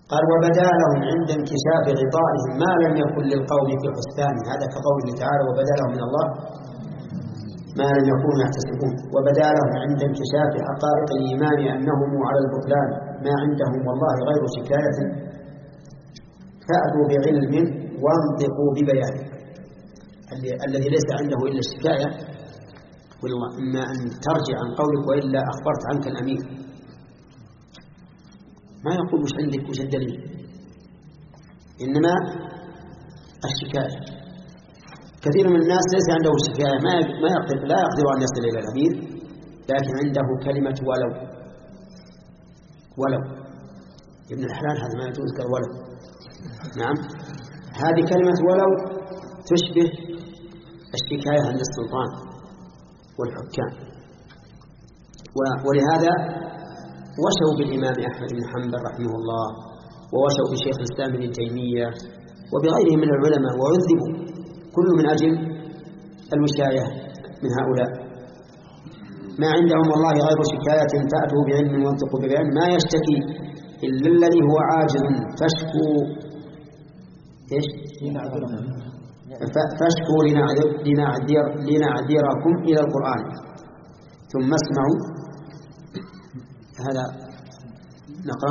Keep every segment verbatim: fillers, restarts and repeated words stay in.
قال وبدا لهم عند انكشاف غطائهم ما لم يكن للقوم في حسبانه، هذا كقوله تعالى وبدا لهم من الله ما لم يكونوا يحتسبون. وبدا لهم عند انكشاف حقائق الإيمان أنهم على البطلان ما عندهم والله غير شكاية فأتوا بعلم وانطقوا ببيان. الذي ليس عنده إلا الشكاية والله إما أن ترجع عن قولك وإلا أخبرت عنك الأمير، ما يقول وش عندك وش الدليل، إنما الشكاية. كثير من الناس ليس عنده الشكاية، ما ما يقدر لا يقدر أن يصل إلى الأمير، لكن عنده كلمة ولو. ولو ابن الحلال هذا ما يذكر ولو. نعم، هذه كلمة ولو تشبه الشكاية عند السلطان والحكام، ولهذا وشوا بالإمام أحمد بن حنبل رحمه الله، ووشوا بشيخ الإسلام ابن تيمية وبغيرهم من العلماء، وعذبوا كل من أجل الوشاية من هؤلاء. ما عندهم والله غير شكاية فأتوا بعلم وانطقوا ببيان ما يشتكي إلا الذي هو عاجز فاشكوا إيش؟ فاشكوا لنعذر لنعذر لنعذركم إلى القرآن ثم اسمعوا. هذا نقرأ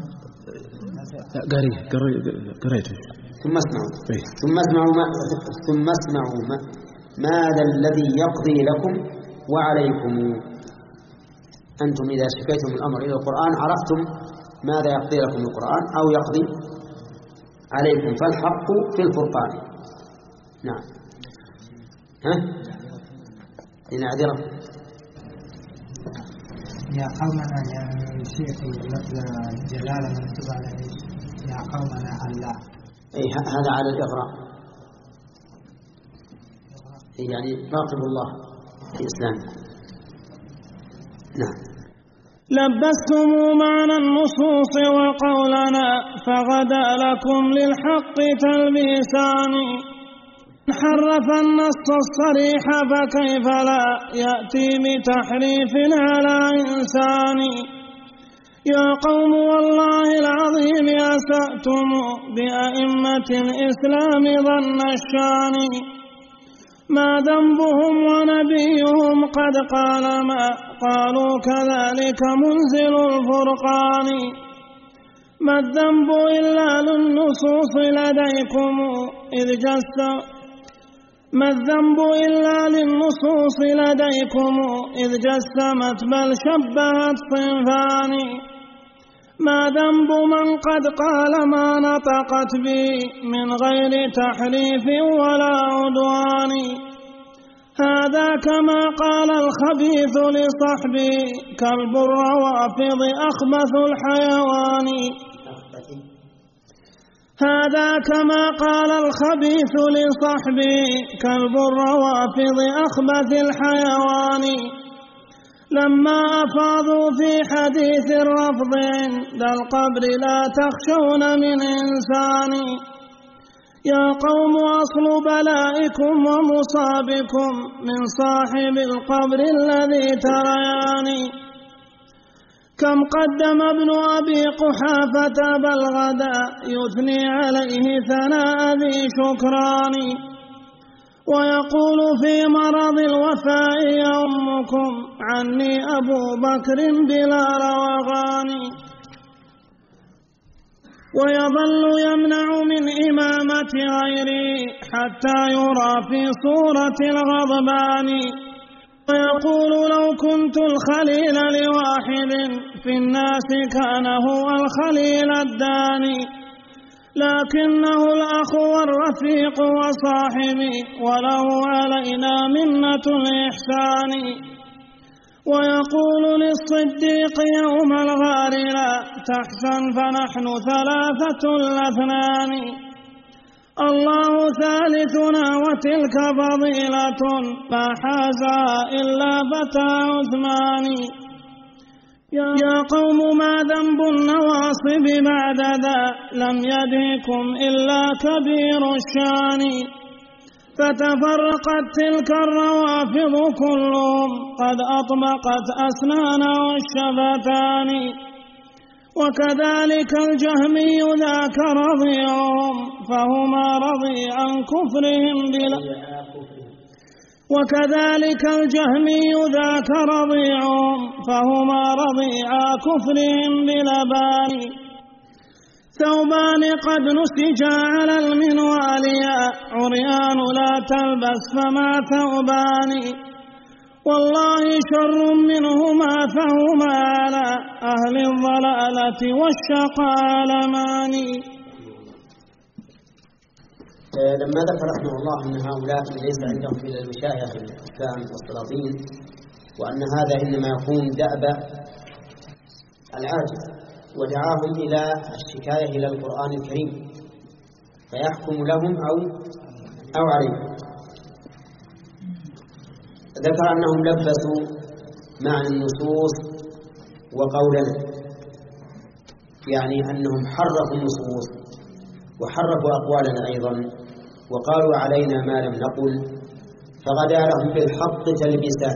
قريت قريت ثم اسمعوا ثم اسمعوا ما ثم اسمعوا ما ماذا الذي يقضي لكم وعليكم. أنتم إذا شكيتم الأمر إلى القرآن عرفتم ماذا يقضي لكم القرآن أو يقضي عليكم، فالحق في الفرقان. نعم. ها لنعذره يا قومنا يعني شيخ لفظ جلالة مكتوب عليه يا قومنا الله، أي هذا على الإغراء، يعني راقبوا الله في إسلامكم. نعم. لبستم معنى النصوص وقولنا فغدا لكم للحق تلبيسان، حرف النص الصريح فكيف لا يأتي بتحريف على إنسان. يا قوم والله العظيم أسأتم بأئمة الإسلام ظن الشان، ما ذنبهم ونبيهم قد قال ما قالوا كذلك منزل الفرقان. ما الذنب إلا للنصوص لديكم إذ جس ما الذنب إلا للنصوص لديكم إذ جسمت بل شبهت صنفان. ما ذنب من قد قال ما نطقت به من غير تحريف ولا عدوان. هذا كما قال الخبيث لصحبه كلب الروافض أخبث الحيوان. هذا كما قال الخبيث لصحبه كلب الروافض أخبث الحيوان. لما أفاضوا في حديث الرفض عند القبر لا تخشون من إنسان. يا قوم أصل بلائكم ومصابكم من صاحب القبر الذي تريان. كم قدم ابن أبي قحافة بالغدا يثني عليه ثناء ذي شكران، ويقول في مرض الوفاء أمكم عني أبو بكر بلا روغان. ويظل يمنع من إمامة غيري حتى يرى في صورة الغضبان. ويقول لو كنت الخليل لواحد في الناس كان هو الخليل الداني، لكنه الأخ والرفيق وصاحبي وله علينا منة الإحسان. ويقول للصديق يوم الغار لا تحزن فنحن ثلاثة الاثنان. الله ثالثنا وتلك فضيلة ما حازها إلا فتى عثمان. يا قوم ما ذنب النواصب بعد ذا لم يدهكم إلا كبير الشان. فتفرقت تلك الروافض كلهم قد أطبقت أسنان والشفتان. وكذلك الجهمي ذاك رضيعهم فهما رضي عن كفرهم بلا وكذلك الجهمي ذاك رضيعهم فهما رضيعا كفرهم بلبان ثوبان قد نسجا على المنوال يا عريان لا تلبس فما ثوبان والله شر منهما فهما على أهل الضلالة والشقاء لمان. لما ذكر رحمه الله أن هؤلاء ليس عندهم إلا المشايخ الحكام والسلاطين وأن هذا إنما يكون دأب العاجز ودعاهم إلى الشكاية إلى القرآن الكريم فيحكم لهم أو أو عليهم. ذكر أنهم لبسوا معنى النصوص وقولنا، يعني أنهم حرفوا النصوص وحرفوا أقوالنا أيضا وقالوا علينا ما لم نقل فغدا لهم بالحق تلبيسان.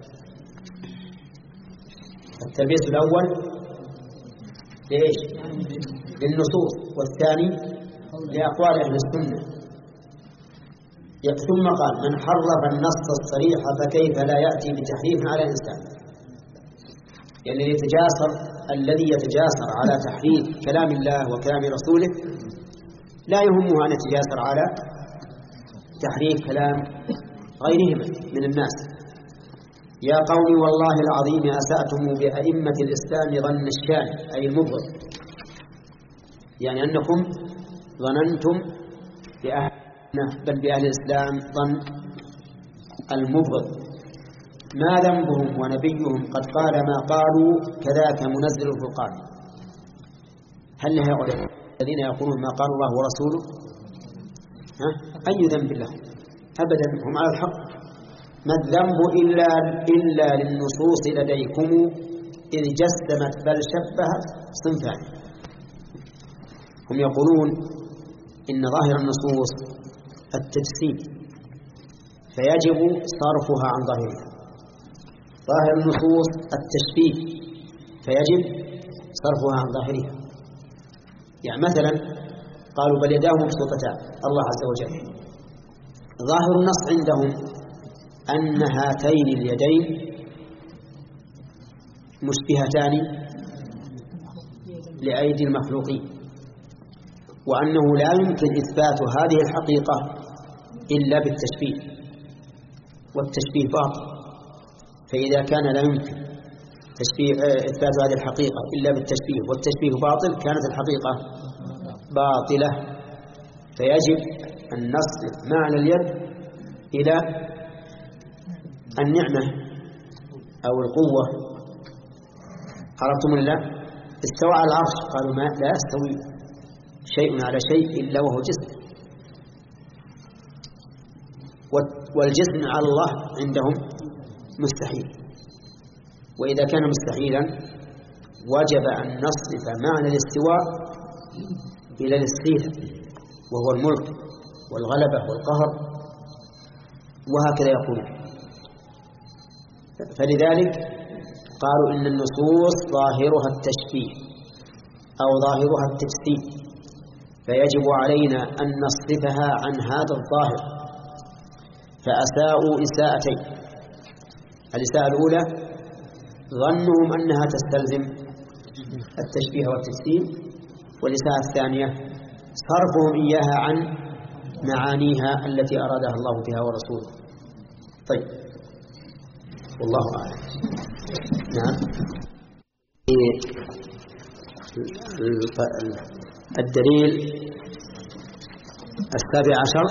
التلبيس الأول ليش؟ للنصوص، والثاني لأقوال أهل السنة. ثم قال من حرف النص الصريح فكيف لا يأتي بتحريف على إنسان. يعني يتجاسر الذي يتجاسر على تحريف كلام الله وكلام رسوله لا يهمه أن يتجاسر على تحريف كلام غيرهم من الناس. يا قوم والله العظيم أسأتم بأئمة الإسلام ظن الشان أي المبغض، يعني أنكم ظننتم بأهل بل بأهل الإسلام ظن المبغض. ما ذنبهم ونبيهم قد قال ما قالوا كذاك منزل الفرقان. هل هؤلاء الذين يقولون ما قال الله ورسوله ها؟ أي ذنب لهم؟ أبدا، هم على الحق. ما الذنب إلا, إلا للنصوص لديكم إذ جسمت بل شبهت صنفان. هم يقولون إن ظاهر النصوص التجسيم فيجب صرفها عن ظاهرها، ظاهر النصوص التشبيه فيجب صرفها عن ظاهرها. يعني مثلا قالوا بل يداه مبسوطتان الله عز وجل، ظاهر النص عندهم أن هاتين اليدين مشبهتان لأيدي المخلوقين، وأنه لا يمكن إثبات هذه الحقيقة إلا بالتشبيه، والتشبيه باطل. فإذا كان لا يمكن تشبيه إثبات هذه الحقيقة إلا بالتشبيه والتشبيه باطل كانت الحقيقة باطلة. فيجب أن نصرف معنى اليد إلى النعمة أو القوة. عرفتم الله؟ استوى على العرش، قالوا ما لا يستوي شيء على شيء إلا وهو جسم، والجسم على الله عندهم مستحيل. وإذا كان مستحيلا وجب أن نصرف معنى الاستواء إلى الاستيلاء وهو الملك والغلبة والقهر، وهكذا يقولون. فلذلك قالوا إن النصوص ظاهرها التشبيه أو ظاهرها التجسيم، فيجب علينا أن نصرفها عن هذا الظاهر. فأساءوا إساءتين: الإساءة الأولى ظنهم أنها تستلزم التشبيه والتجسيم، والإساءة الثانية صرفهم إياها عن معانيها التي أرادها الله بها ورسوله. طيب، والله أعلم. نعم. الدليل السابع عشر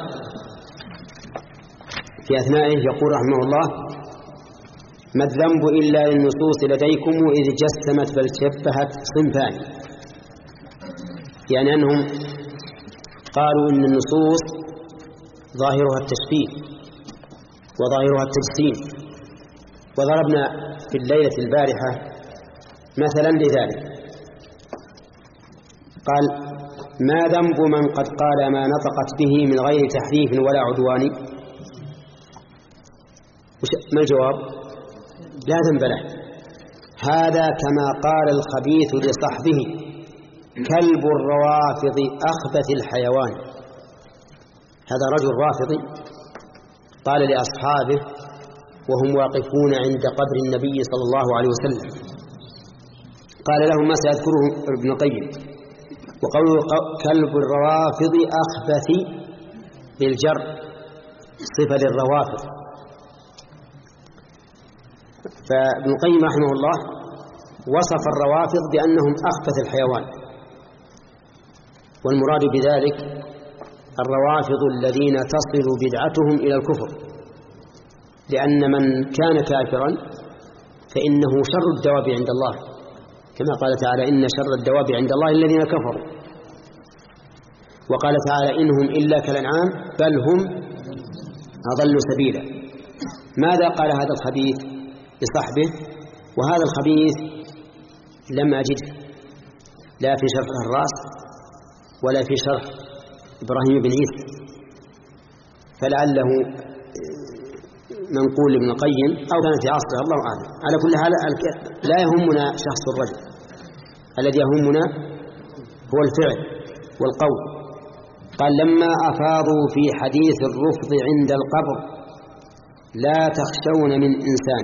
في أثنائه يقول رحمه الله: ما الذنب إلا للنصوص لديكم إذ جسمت بل شبهت صنفان. يعني أنهم قالوا إن النصوص ظاهرها التشبيه وظاهرها التجسيم، وضربنا في الليلة البارحة مثلا لذلك. قال: ما ذنب من قد قال ما نطقت به من غير تحريف ولا عدوان؟ ما الجواب؟ لا ذنب له. هذا كما قال الخبيث لصحبه: كلب الروافض أخبث الحيوان. هذا رجل رافضي قال لأصحابه وهم واقفون عند قبر النبي صلى الله عليه وسلم، قال لهم ما سيذكره ابن القيم: وقوله كلب الروافض أخبث بالجر صفة للروافض. فابن القيم رحمه الله وصف الروافض بأنهم أخبث الحيوان، والمراد بذلك الروافض الذين تصل بدعتهم إلى الكفر، لأن من كان كافرا فإنه شر الدواب عند الله، كما قال تعالى: إن شر الدواب عند الله الذين كفروا. وقال تعالى: إنهم إلا كالأنعام بل هم أضل سبيلا. ماذا قال هذا الخبيث لصحبه؟ وهذا الخبيث لم أجده لا في شرح الراس ولا في شرح إبراهيم بن عيسى، فلعله منقول ابن القيم أو كان في عصره، الله أعلم. على كل حال لا يهمنا شخص الرجل، الذي يهمنا هو الفعل والقول. قال: لما أفاضوا في حديث الرفض عند القبر لا تخشون من إنسان،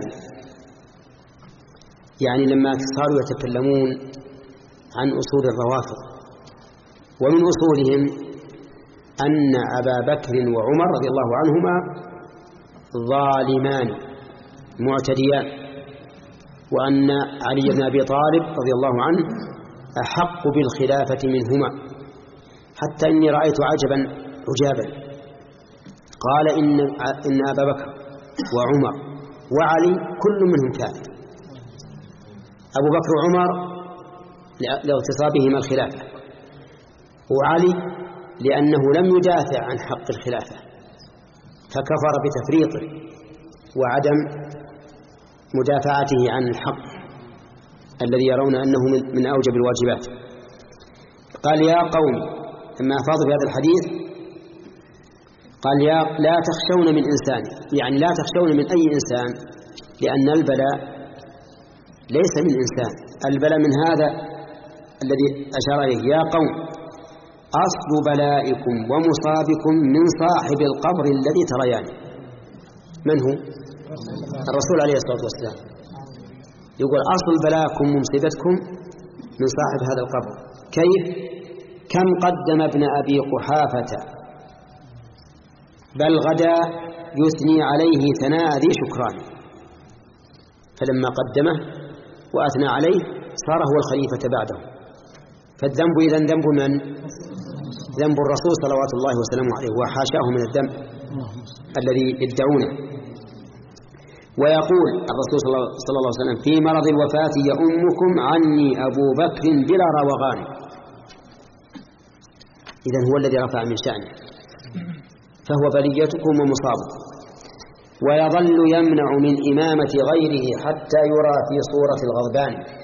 يعني لما صاروا يتكلمون عن أصول الروافض، ومن أصولهم أن أبا بكر وعمر رضي الله عنهما ظالمان معتديان، وأن علي بن أبي طالب رضي الله عنه أحق بالخلافة منهما، حتى إني رأيت عجبا عجابا. قال: إن, إن أبا بكر وعمر وعلي كل منهم كافر. أبو بكر وعمر لاغتصابهما الخلافة، وعلي لأنه لم يدافع عن حق الخلافة فكفر بتفريطه وعدم مدافعته عن الحق الذي يرون أنه من أوجب الواجبات. قال: يا قوم، لما أفاضوا في هذا الحديث قال: يا لا تخشون من إنسان، يعني لا تخشون من أي إنسان، لأن البلاء ليس من إنسان، البلاء من هذا الذي أشار إليه: يا قوم أصل بلائكم ومصابكم من صاحب القبر الذي تريان. من هو؟ الرسول عليه الصلاة والسلام يقول: أصل بلاءكم ومصيبتكم من صاحب هذا القبر. كيف؟ كم قدم ابن أبي قحافة بل غدا يثني عليه ثناء ذي شكران، فلما قدمه وأثنى عليه صار هو الخليفة بعده. فالذنب إذن ذنب من؟ ذنب الرسول صلوات الله وسلامه عليه، وحاشاه من الذنب الذي يدعونه. ويقول الرسول صلى الله عليه وسلم في مرض الوفاة: يؤمكم عني أبو بكر بلا روغان. إذن هو الذي رفع من شأنه، فهو بليتكم ومصابكم. ويظل يمنع من إمامة غيره حتى يرى في صورة الغضبان.